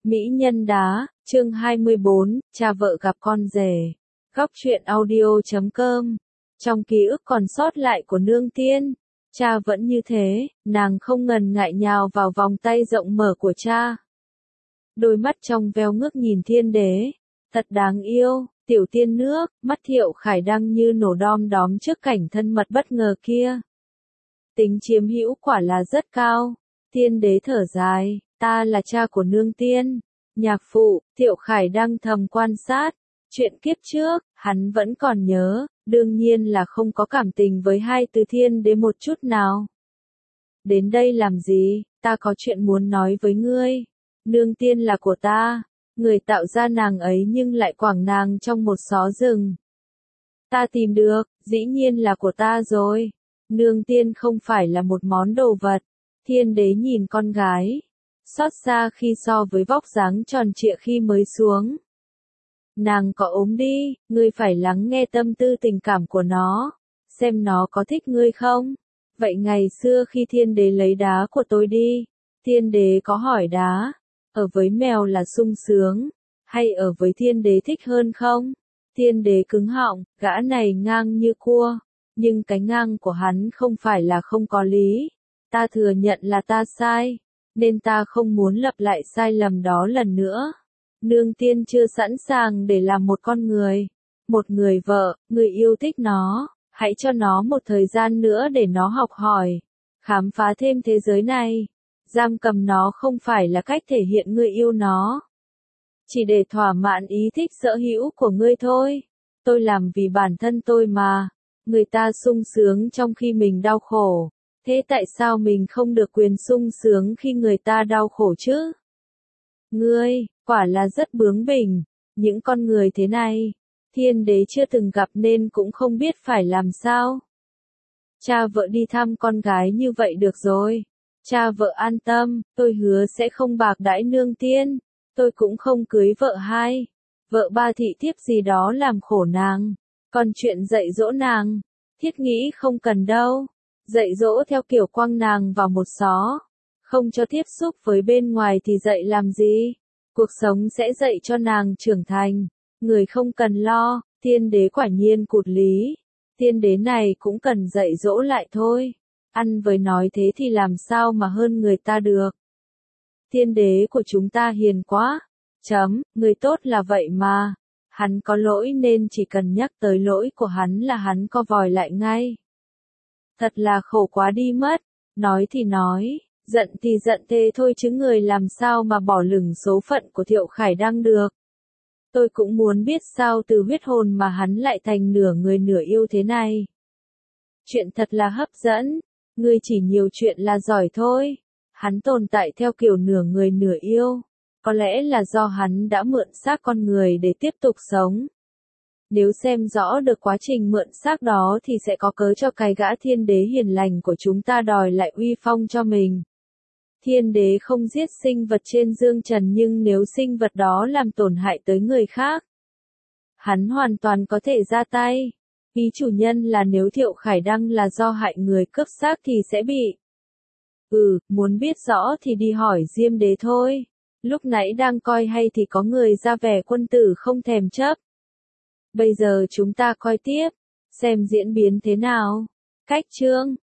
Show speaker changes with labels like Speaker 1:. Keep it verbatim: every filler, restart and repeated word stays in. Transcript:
Speaker 1: Mỹ nhân đá, chương hai mươi bốn, cha vợ gặp con rể. Góc truyện audio chấm com. Trong ký ức còn sót lại của Nương Tiên, cha vẫn như thế, nàng không ngần ngại nhào vào vòng tay rộng mở của cha. Đôi mắt trong veo ngước nhìn Thiên Đế, thật đáng yêu, tiểu tiên nước, mắt Thiệu Khải Đăng như nổ đom đóm trước cảnh thân mật bất ngờ kia. Tính chiếm hữu quả là rất cao. Thiên Đế thở dài, ta là cha của Nương Tiên. Nhạc phụ, Thiệu Khải Đăng thầm quan sát. Chuyện kiếp trước, hắn vẫn còn nhớ, đương nhiên là không có cảm tình với hai từ Thiên Đế một chút nào. Đến đây làm gì, ta có chuyện muốn nói với ngươi. Nương Tiên là của ta, người tạo ra nàng ấy nhưng lại quảng nàng trong một xó rừng. Ta tìm được, dĩ nhiên là của ta rồi. Nương Tiên không phải là một món đồ vật. Thiên Đế nhìn con gái, xót xa khi so với vóc dáng tròn trịa khi mới xuống. Nàng có ốm đi, ngươi phải lắng nghe tâm tư tình cảm của nó, xem nó có thích ngươi không. Vậy ngày xưa khi Thiên Đế lấy đá của tôi đi, Thiên Đế có hỏi đá, ở với mèo là sung sướng, hay ở với Thiên Đế thích hơn không? Thiên Đế cứng họng, gã này ngang như cua, nhưng cái ngang của hắn không phải là không có lý. Ta thừa nhận là ta sai, nên ta không muốn lặp lại sai lầm đó lần nữa. Nương Tiên chưa sẵn sàng để làm một con người, một người vợ, người yêu thích nó, hãy cho nó một thời gian nữa để nó học hỏi, khám phá thêm thế giới này. Giam cầm nó không phải là cách thể hiện ngươi yêu nó, chỉ để thỏa mãn ý thích sở hữu của ngươi thôi. Tôi làm vì bản thân tôi mà, người ta sung sướng trong khi mình đau khổ. Thế tại sao mình không được quyền sung sướng khi người ta đau khổ chứ? Ngươi, quả là rất bướng bỉnh. Những con người thế này, Thiên Đế chưa từng gặp nên cũng không biết phải làm sao. Cha vợ đi thăm con gái như vậy được rồi. Cha vợ an tâm, tôi hứa sẽ không bạc đãi Nương Tiên. Tôi cũng không cưới vợ hai, vợ ba thị thiếp gì đó làm khổ nàng. Còn chuyện dạy dỗ nàng, Thiết nghĩ không cần đâu. Dạy dỗ theo kiểu quăng nàng vào một xó, không cho tiếp xúc với bên ngoài thì dạy làm gì? Cuộc sống sẽ dạy cho nàng trưởng thành, người không cần lo. Thiên Đế quả nhiên cụt lý. Thiên Đế này cũng cần dạy dỗ lại thôi. Ăn với nói thế thì làm sao mà hơn người ta được. Thiên Đế của chúng ta hiền quá. Chấm, người tốt là vậy mà. Hắn có lỗi nên chỉ cần nhắc tới lỗi của hắn là hắn co vòi lại ngay. Thật là khổ quá đi mất. Nói thì nói, giận thì giận thế thôi chứ người làm sao mà bỏ lửng số phận của Thiệu Khải Đăng được. Tôi cũng muốn biết sao từ huyết hồn mà hắn lại thành nửa người nửa yêu thế này. Chuyện thật là hấp dẫn. Ngươi chỉ nhiều chuyện là giỏi thôi. Hắn tồn tại theo kiểu nửa người nửa yêu. Có lẽ là do hắn đã mượn xác con người để tiếp tục sống. Nếu xem rõ được quá trình mượn xác đó thì sẽ có cớ cho cái gã Thiên Đế hiền lành của chúng ta đòi lại uy phong cho mình. Thiên Đế không giết sinh vật trên dương trần, nhưng nếu sinh vật đó làm tổn hại tới người khác, hắn hoàn toàn có thể ra tay. Ý chủ nhân là nếu Thiệu Khải Đăng là do hại người cướp xác thì sẽ bị. Ừ, muốn biết rõ thì đi hỏi Diêm Đế thôi. Lúc nãy đang coi hay thì có người ra vẻ quân tử không thèm chấp. Bây giờ chúng ta coi tiếp, xem diễn biến thế nào. Cách chương